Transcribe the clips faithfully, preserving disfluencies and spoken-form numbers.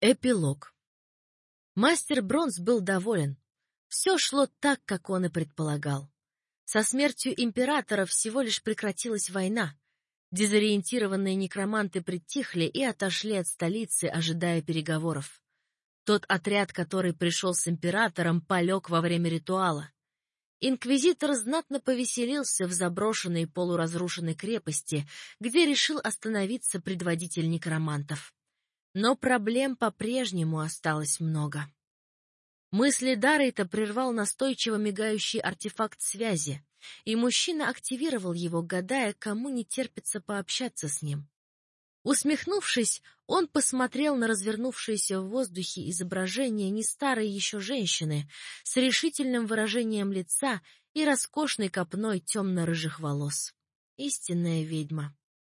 Эпилог. Мастер Бронс был доволен. Все шло так, как он и предполагал. Со смертью императора всего лишь прекратилась война. Дезориентированные некроманты притихли и отошли от столицы, ожидая переговоров. Тот отряд, который пришел с императором, полег во время ритуала. Инквизитор знатно повеселился в заброшенной полуразрушенной крепости, где решил остановиться предводитель некромантов. Но проблем по-прежнему осталось много. Мысли Даррейта прервал настойчиво мигающий артефакт связи, и мужчина активировал его, гадая, кому не терпится пообщаться с ним. Усмехнувшись, он посмотрел на развернувшееся в воздухе изображение не старой еще женщины с решительным выражением лица и роскошной копной темно-рыжих волос. Истинная ведьма.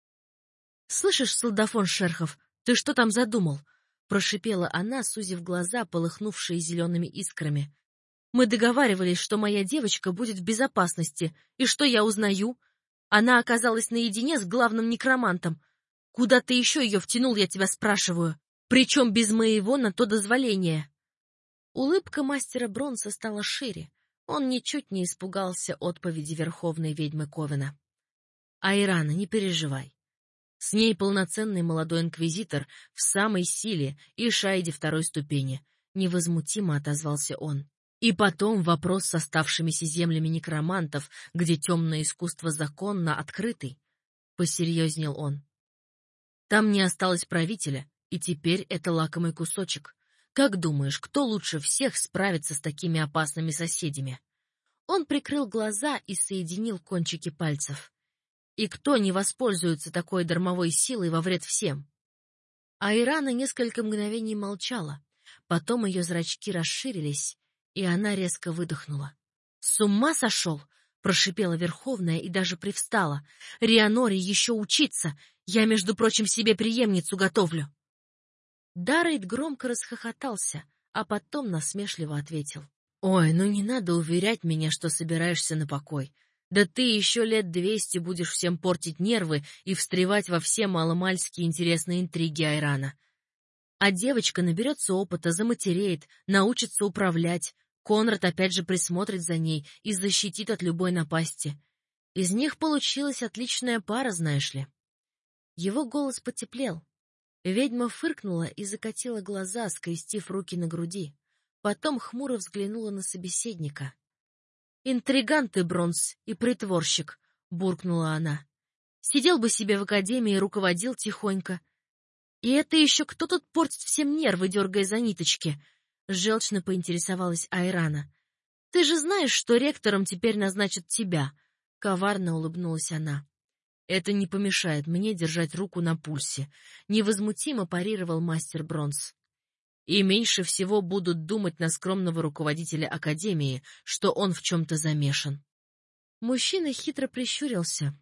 «Слышишь, солдафон Шерхов, ты что там задумал?» — прошипела она, сузив глаза, полыхнувшие зелеными искрами. «Мы договаривались, что моя девочка будет в безопасности, и что я узнаю? Она оказалась наедине с главным некромантом. Куда ты еще ее втянул, я тебя спрашиваю? Причем без моего на то дозволения?» Улыбка мастера Бронса стала шире. Он ничуть не испугался отповеди верховной ведьмы Ковена. «Айрана, не переживай. С ней полноценный молодой инквизитор в самой силе и шайде второй ступени», — невозмутимо отозвался он. «И потом вопрос с оставшимися землями некромантов, где темное искусство законно открытый», — посерьезнел он. «Там не осталось правителя, и теперь это лакомый кусочек. Как думаешь, кто лучше всех справится с такими опасными соседями?» Он прикрыл глаза и соединил кончики пальцев. «И кто не воспользуется такой дармовой силой во вред всем?» Айрана несколько мгновений молчала, потом ее зрачки расширились, и она резко выдохнула. «С ума сошел?» — прошипела Верховная и даже привстала. «Рианоре еще учиться! Я, между прочим, себе преемницу готовлю!» Даррейт громко расхохотался, а потом насмешливо ответил. «Ой, ну не надо уверять меня, что собираешься на покой. Да ты еще лет двести будешь всем портить нервы и встревать во все маломальские интересные интриги Айрана. А девочка наберется опыта, заматереет, научится управлять. Конрад опять же присмотрит за ней и защитит от любой напасти. Из них получилась отличная пара, знаешь ли». Его голос потеплел. Ведьма фыркнула и закатила глаза, скрестив руки на груди. Потом хмуро взглянула на собеседника. «Интриган ты, Бронс, и притворщик», — буркнула она. «Сидел бы себе в академии и руководил тихонько. И это еще кто тут портит всем нервы, дергая за ниточки?» — желчно поинтересовалась Айрана. «Ты же знаешь, что ректором теперь назначат тебя», — коварно улыбнулась она. «Это не помешает мне держать руку на пульсе», — невозмутимо парировал мастер Бронс. «И меньше всего будут думать на скромного руководителя академии, что он в чем-то замешан». Мужчина хитро прищурился.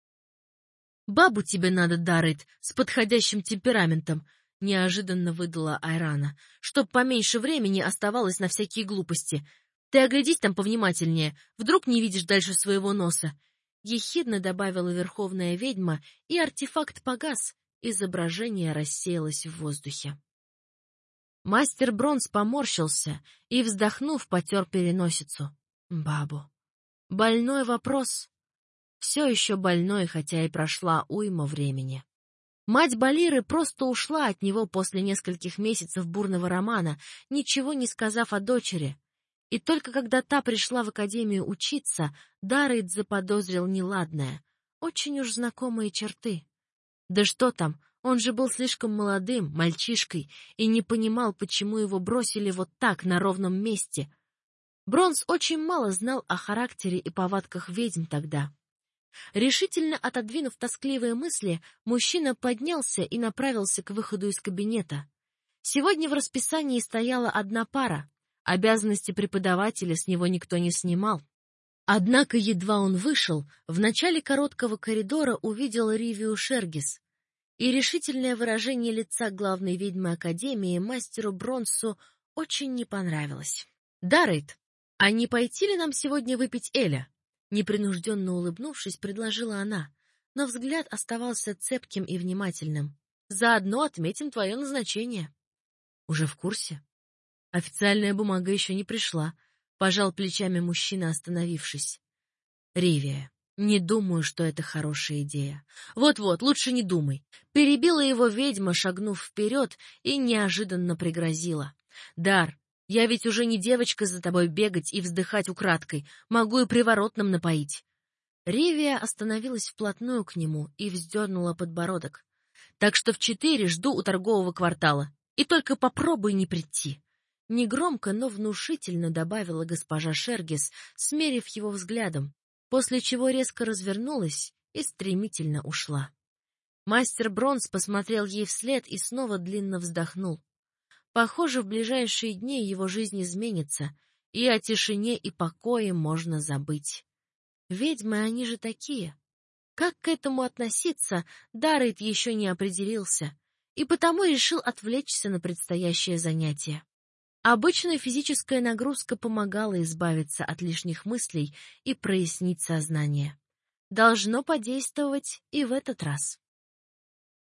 «Бабу тебе надо, Даррейт, с подходящим темпераментом», — неожиданно выдала Айрана, «чтоб поменьше времени оставалось на всякие глупости. Ты оглядись там повнимательнее, вдруг не видишь дальше своего носа». Ехидно добавила верховная ведьма, и артефакт погас, изображение рассеялось в воздухе. Мастер Бронс поморщился и, вздохнув, потер переносицу. Бабу. Больной вопрос. Все еще больной, хотя и прошла уйма времени. Мать Балиры просто ушла от него после нескольких месяцев бурного романа, ничего не сказав о дочери. И только когда та пришла в академию учиться, Даррейт заподозрил неладное. Очень уж знакомые черты. Да что там, он же был слишком молодым, мальчишкой, и не понимал, почему его бросили вот так, на ровном месте. Бронс очень мало знал о характере и повадках ведьм тогда. Решительно отодвинув тоскливые мысли, мужчина поднялся и направился к выходу из кабинета. Сегодня в расписании стояла одна пара. Обязанности преподавателя с него никто не снимал. Однако едва он вышел, в начале короткого коридора увидел Ривию Шергис. И решительное выражение лица главной ведьмы Академии мастеру Бронсу очень не понравилось. «Даррейт, а не пойти ли нам сегодня выпить эля?» Непринужденно улыбнувшись, предложила она, но взгляд оставался цепким и внимательным. «Заодно отметим твое назначение». Уже в курсе? Официальная бумага еще не пришла. Пожал плечами мужчина, остановившись. Ривия, не думаю, что это хорошая идея. Вот-вот, лучше не думай. Перебила его ведьма, шагнув вперед, и неожиданно пригрозила. Дар, я ведь уже не девочка за тобой бегать и вздыхать украдкой. Могу и приворотным напоить. Ривия остановилась вплотную к нему и вздернула подбородок. Так что в четыре жду у торгового квартала. И только попробуй не прийти. Негромко, но внушительно добавила госпожа Шергис, смерив его взглядом, после чего резко развернулась и стремительно ушла. Мастер Бронз посмотрел ей вслед и снова длинно вздохнул. Похоже, в ближайшие дни его жизнь изменится, и о тишине и покое можно забыть. Ведьмы они же такие. Как к этому относиться, Даррейд еще не определился, и потому решил отвлечься на предстоящее занятие. Обычная физическая нагрузка помогала избавиться от лишних мыслей и прояснить сознание. Должно подействовать и в этот раз.